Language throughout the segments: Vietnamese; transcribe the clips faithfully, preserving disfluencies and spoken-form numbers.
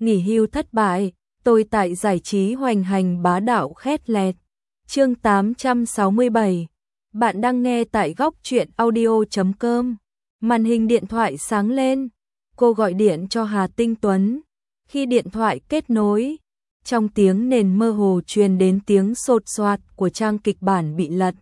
nghỉ hưu thất bại, tôi tại giải trí hoành hành bá đạo khét lẹt. Chương tám trăm sáu mươi bảy. Bạn đang nghe tại góc truyện audio chấm com. Màn hình điện thoại sáng lên. Cô gọi điện cho Hà Tinh Tuấn. Khi điện thoại kết nối, trong tiếng nền mơ hồ truyền đến tiếng sột soạt của trang kịch bản bị lật.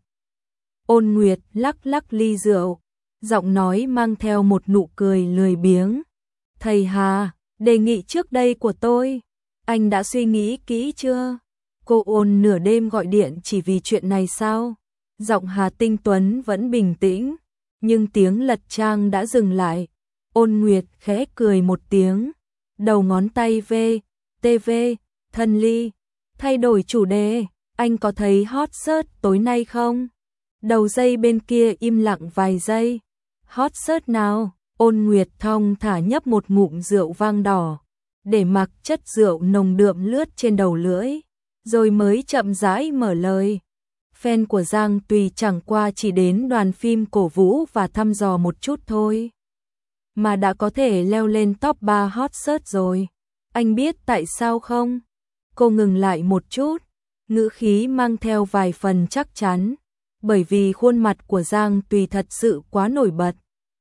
Ôn Nguyệt lắc lắc ly rượu, giọng nói mang theo một nụ cười lười biếng. Thầy Hà, đề nghị trước đây của tôi, anh đã suy nghĩ kỹ chưa? Cô Ôn nửa đêm gọi điện chỉ vì chuyện này sao? Giọng Hà Tinh Tuấn vẫn bình tĩnh, nhưng tiếng lật trang đã dừng lại. Ôn Nguyệt khẽ cười một tiếng, đầu ngón tay V, tê vê, thân ly, thay đổi chủ đề, anh có thấy hot search tối nay không? Đầu dây bên kia im lặng vài giây. Hot search nào? Ôn Nguyệt thong thả nhấp một ngụm rượu vang đỏ, để mặc chất rượu nồng đượm lướt trên đầu lưỡi, rồi mới chậm rãi mở lời. Fan của Giang Tùy chẳng qua chỉ đến đoàn phim cổ vũ và thăm dò một chút thôi, mà đã có thể leo lên top ba hot search rồi. Anh biết tại sao không? Cô ngừng lại một chút, ngữ khí mang theo vài phần chắc chắn, bởi vì khuôn mặt của Giang Tùy thật sự quá nổi bật.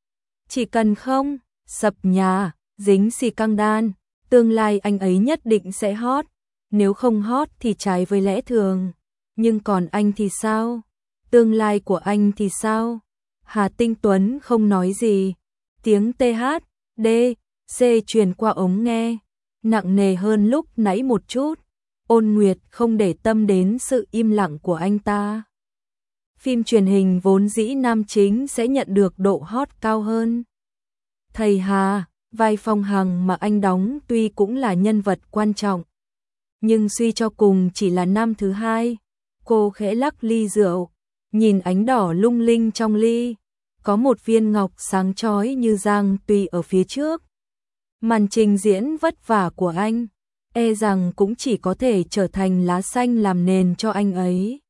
Chỉ cần không sập nhà, dính xì căng đan, tương lai anh ấy nhất định sẽ hot, nếu không hot thì trái với lẽ thường. Nhưng còn anh thì sao? Tương lai của anh thì sao? Hà Tinh Tuấn không nói gì. Tiếng tê hát, đê, xê truyền qua ống nghe, nặng nề hơn lúc nãy một chút. Ôn Nguyệt không để tâm đến sự im lặng của anh ta. Phim truyền hình vốn dĩ nam chính sẽ nhận được độ hot cao hơn. Thầy Hà, vai Phong Hằng mà anh đóng tuy cũng là nhân vật quan trọng, nhưng suy cho cùng chỉ là nam thứ hai. Cô khẽ lắc ly rượu, nhìn ánh đỏ lung linh trong ly, có một viên ngọc sáng chói như Giang Tùy ở phía trước. Màn trình diễn vất vả của anh, e rằng cũng chỉ có thể trở thành lá xanh làm nền cho anh ấy.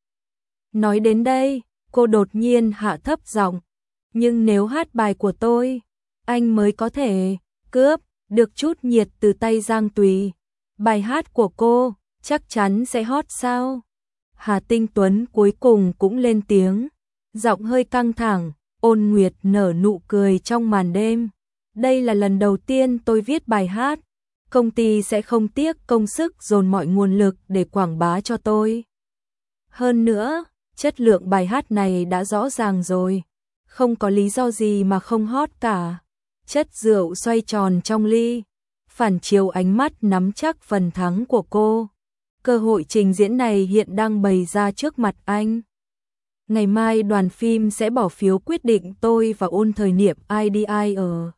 Nói đến đây, cô đột nhiên hạ thấp giọng, nhưng nếu hát bài của tôi, anh mới có thể cướp được chút nhiệt từ tay Giang Tùy. Bài hát của cô chắc chắn sẽ hot sao? Hà Tinh Tuấn cuối cùng cũng lên tiếng, giọng hơi căng thẳng. Ôn Nguyệt nở nụ cười trong màn đêm. Đây là lần đầu tiên tôi viết bài hát, công ty sẽ không tiếc công sức dồn mọi nguồn lực để quảng bá cho tôi. Hơn nữa, chất lượng bài hát này đã rõ ràng rồi, không có lý do gì mà không hot cả. Chất rượu xoay tròn trong ly, phản chiếu ánh mắt nắm chắc phần thắng của cô. Cơ hội trình diễn này hiện đang bày ra trước mặt anh. Ngày mai đoàn phim sẽ bỏ phiếu quyết định tôi và Ôn Thời Niệm ai đi ai ở.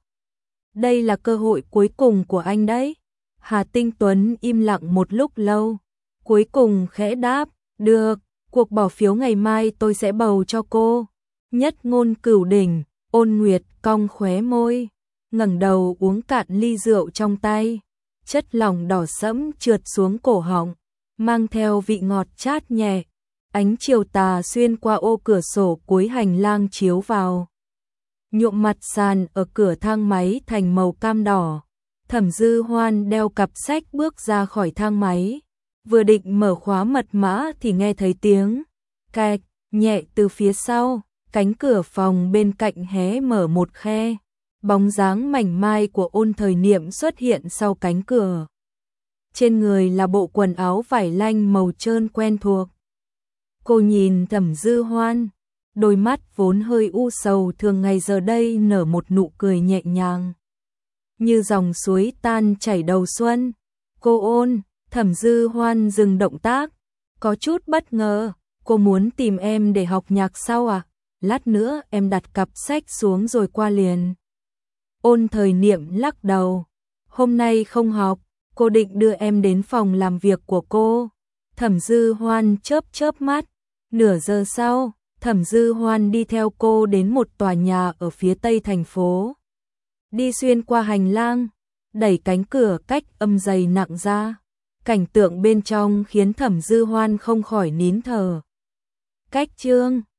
Đây là cơ hội cuối cùng của anh đấy. Hà Tinh Tuấn im lặng một lúc lâu, cuối cùng khẽ đáp, được, cuộc bỏ phiếu ngày mai tôi sẽ bầu cho cô. Nhất ngôn cửu đỉnh. Ôn Nguyệt cong khóe môi, ngẩng đầu uống cạn ly rượu trong tay, chất lỏng đỏ sẫm trượt xuống cổ họng, mang theo vị ngọt chát nhẹ. Ánh chiều tà xuyên qua ô cửa sổ cuối hành lang chiếu vào, nhuộm mặt sàn ở cửa thang máy thành màu cam đỏ. Thẩm Dư Hoan đeo cặp sách bước ra khỏi thang máy, vừa định mở khóa mật mã thì nghe thấy tiếng cạch nhẹ từ phía sau, cánh cửa phòng bên cạnh hé mở một khe, bóng dáng mảnh mai của Ôn Thời Niệm xuất hiện sau cánh cửa. Trên người là bộ quần áo vải lanh màu trơn quen thuộc. Cô nhìn Thẩm Dư Hoan, đôi mắt vốn hơi u sầu thường ngày giờ đây nở một nụ cười nhẹ nhàng, như dòng suối tan chảy đầu xuân. Cô Ôn. Thẩm Dư Hoan dừng động tác, có chút bất ngờ. Cô muốn tìm em để học nhạc sao à? Lát nữa em đặt cặp sách xuống rồi qua liền. Ôn Thời Niệm lắc đầu, hôm nay không học, cô định đưa em đến phòng làm việc của cô. Thẩm Dư Hoan chớp chớp mắt. Nửa giờ sau, Thẩm Dư Hoan đi theo cô đến một tòa nhà ở phía tây thành phố. Đi xuyên qua hành lang, đẩy cánh cửa cách âm dày nặng ra. Cảnh tượng bên trong khiến Thẩm Dư Hoan không khỏi nín thở. Cách chương